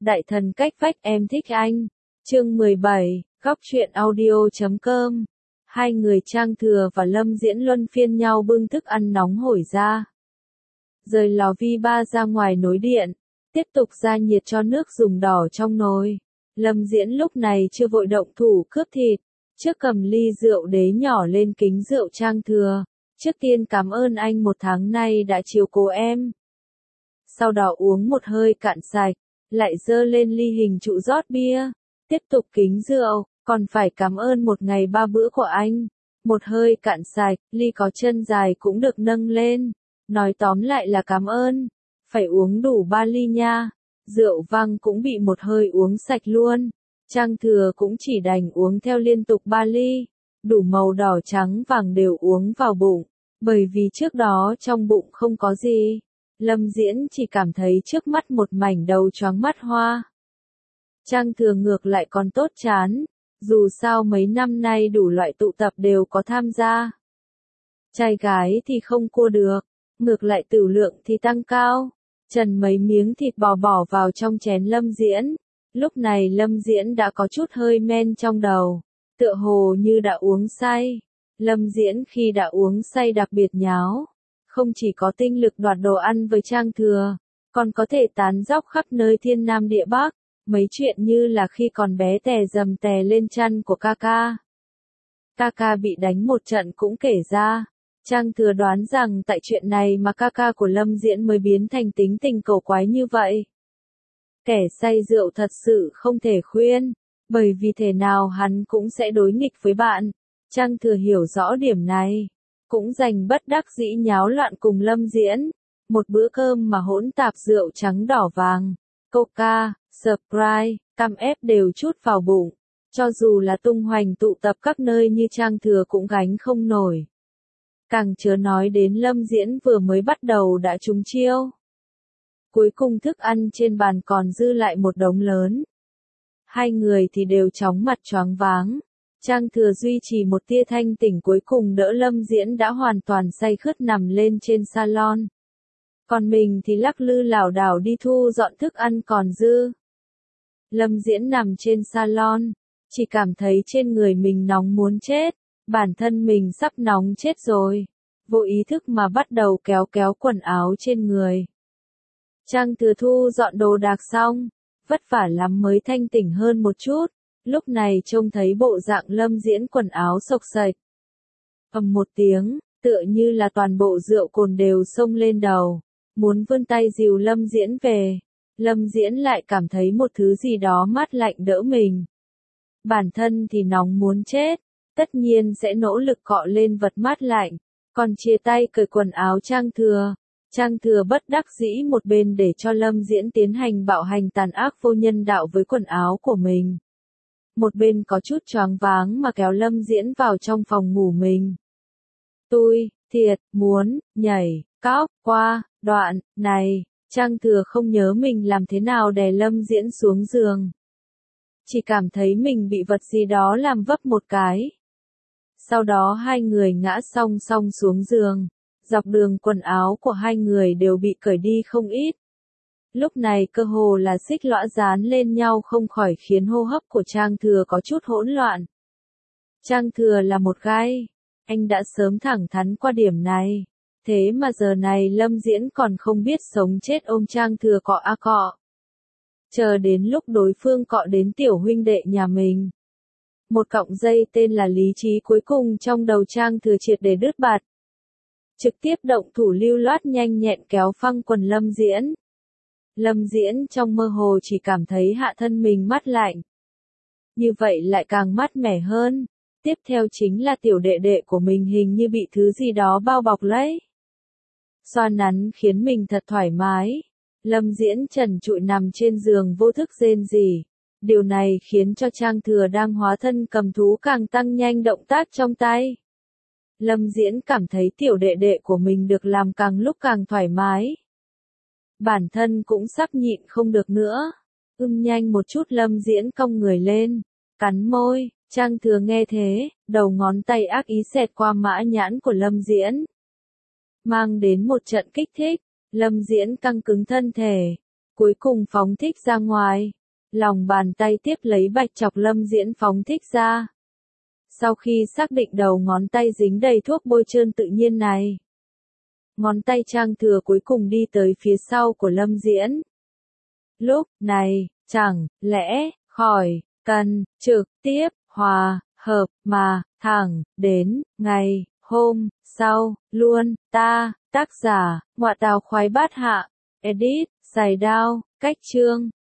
Đại thần cách vách em thích anh. Chương 17, góc truyện audio.com. Hai người Trang Thừa và Lâm Diễn luân phiên nhau bưng thức ăn nóng hổi ra. Rời lò vi ba ra ngoài nối điện, tiếp tục gia nhiệt cho nước dùng đỏ trong nồi. Lâm Diễn lúc này chưa vội động thủ cướp thịt, trước cầm ly rượu đế nhỏ lên kính rượu Trang Thừa. Trước tiên cảm ơn anh một tháng nay đã chiều cố em. Sau đó uống một hơi cạn sạch, lại dơ lên ly hình trụ rót bia, tiếp tục kính rượu, còn phải cảm ơn một ngày ba bữa của anh. Một hơi cạn sạch, ly có chân dài cũng được nâng lên, nói tóm lại là cảm ơn, phải uống đủ 3 ly nha. Rượu vang cũng bị một hơi uống sạch luôn, Trang Thừa cũng chỉ đành uống theo liên tục 3 ly, đủ màu đỏ trắng vàng đều uống vào bụng, bởi vì trước đó trong bụng không có gì. Lâm Diễn chỉ cảm thấy trước mắt một mảnh đầu choáng mắt hoa. Trang Thừa ngược lại còn tốt chán, dù sao mấy năm nay đủ loại tụ tập đều có tham gia. Trai gái thì không cua được, ngược lại tửu lượng thì tăng cao. Trần mấy miếng thịt bò bỏ vào trong chén Lâm Diễn. Lúc này Lâm Diễn đã có chút hơi men trong đầu, tựa hồ như đã uống say. Lâm Diễn khi đã uống say đặc biệt nháo. Không chỉ có tinh lực đoạt đồ ăn với Trang Thừa, còn có thể tán dóc khắp nơi thiên nam địa bắc, mấy chuyện như là khi còn bé tè dầm tè lên chăn của Kaka. Kaka bị đánh một trận cũng kể ra, Trang Thừa đoán rằng tại chuyện này mà Kaka của Lâm Diễn mới biến thành tính tình cầu quái như vậy. Kẻ say rượu thật sự không thể khuyên, bởi vì thể nào hắn cũng sẽ đối nghịch với bạn. Trang Thừa hiểu rõ điểm này, cũng dành bất đắc dĩ nháo loạn cùng Lâm Diễn. Một bữa cơm mà hỗn tạp rượu trắng đỏ vàng, Coca, Sprite, cam ép đều chút vào bụng. Cho dù là tung hoành tụ tập các nơi như Trang Thừa cũng gánh không nổi. Càng chớ nói đến Lâm Diễn vừa mới bắt đầu đã trúng chiêu. Cuối cùng thức ăn trên bàn còn dư lại một đống lớn. Hai người thì đều chóng mặt choáng váng. Trang Thừa duy trì một tia thanh tỉnh cuối cùng đỡ Lâm Diễn đã hoàn toàn say khướt nằm lên trên salon. Còn mình thì lắc lư lảo đảo đi thu dọn thức ăn còn dư. Lâm Diễn nằm trên salon, chỉ cảm thấy trên người mình nóng muốn chết, bản thân mình sắp nóng chết rồi. Vô ý thức mà bắt đầu kéo kéo quần áo trên người. Trang Thừa thu dọn đồ đạc xong, vất vả lắm mới thanh tỉnh hơn một chút. Lúc này trông thấy bộ dạng Lâm Diễn quần áo xộc xệch. Ầm một tiếng, tựa như là toàn bộ rượu cồn đều xông lên đầu, muốn vươn tay dìu Lâm Diễn về. Lâm Diễn lại cảm thấy một thứ gì đó mát lạnh đỡ mình. Bản thân thì nóng muốn chết, tất nhiên sẽ nỗ lực cọ lên vật mát lạnh, còn chia tay cởi quần áo Trang Thừa. Trang Thừa bất đắc dĩ một bên để cho Lâm Diễn tiến hành bạo hành tàn ác vô nhân đạo với quần áo của mình. Một bên có chút choáng váng mà kéo Lâm Diễn vào trong phòng ngủ mình. Tôi, thiệt, muốn, nhảy, cóc, qua, đoạn, này, Trang Thừa không nhớ mình làm thế nào đè Lâm Diễn xuống giường. Chỉ cảm thấy mình bị vật gì đó làm vấp một cái. Sau đó hai người ngã song song xuống giường, dọc đường quần áo của hai người đều bị cởi đi không ít. Lúc này cơ hồ là xích lõa dán lên nhau không khỏi khiến hô hấp của Trang Thừa có chút hỗn loạn. Trang Thừa là một gai, anh đã sớm thẳng thắn qua điểm này. Thế mà giờ này Lâm Diễn còn không biết sống chết ôm Trang Thừa cọ a cọ. Chờ đến lúc đối phương cọ đến tiểu huynh đệ nhà mình. Một cọng dây tên là lý trí cuối cùng trong đầu Trang Thừa triệt để đứt bạt. Trực tiếp động thủ lưu loát nhanh nhẹn kéo phăng quần Lâm Diễn. Lâm Diễn trong mơ hồ chỉ cảm thấy hạ thân mình mát lạnh. Như vậy lại càng mát mẻ hơn. Tiếp theo chính là tiểu đệ đệ của mình hình như bị thứ gì đó bao bọc lấy. Xoa nắn khiến mình thật thoải mái. Lâm Diễn trần trụi nằm trên giường vô thức rên rỉ. Điều này khiến cho Trang Thừa đang hóa thân cầm thú càng tăng nhanh động tác trong tay. Lâm Diễn cảm thấy tiểu đệ đệ của mình được làm càng lúc càng thoải mái. Bản thân cũng sắp nhịn không được nữa. Nhanh một chút Lâm Diễn cong người lên, cắn môi. Trang Thừa nghe thế, đầu ngón tay ác ý xẹt qua mã nhãn của Lâm Diễn. Mang đến một trận kích thích, Lâm Diễn căng cứng thân thể. cuối cùng phóng thích ra ngoài. Lòng bàn tay tiếp lấy bạch chọc Lâm Diễn phóng thích ra. Sau khi xác định đầu ngón tay dính đầy thuốc bôi trơn tự nhiên này, ngón tay Trang Thừa cuối cùng đi tới phía sau của Lâm Diễn. Lúc này, chẳng lẽ khỏi cần trực tiếp hòa hợp mà thẳng đến ngày hôm sau luôn ta. Tác giả: Ngoại Tào Khoái Bát Hạ. Edit: Sài Đao. Cách chương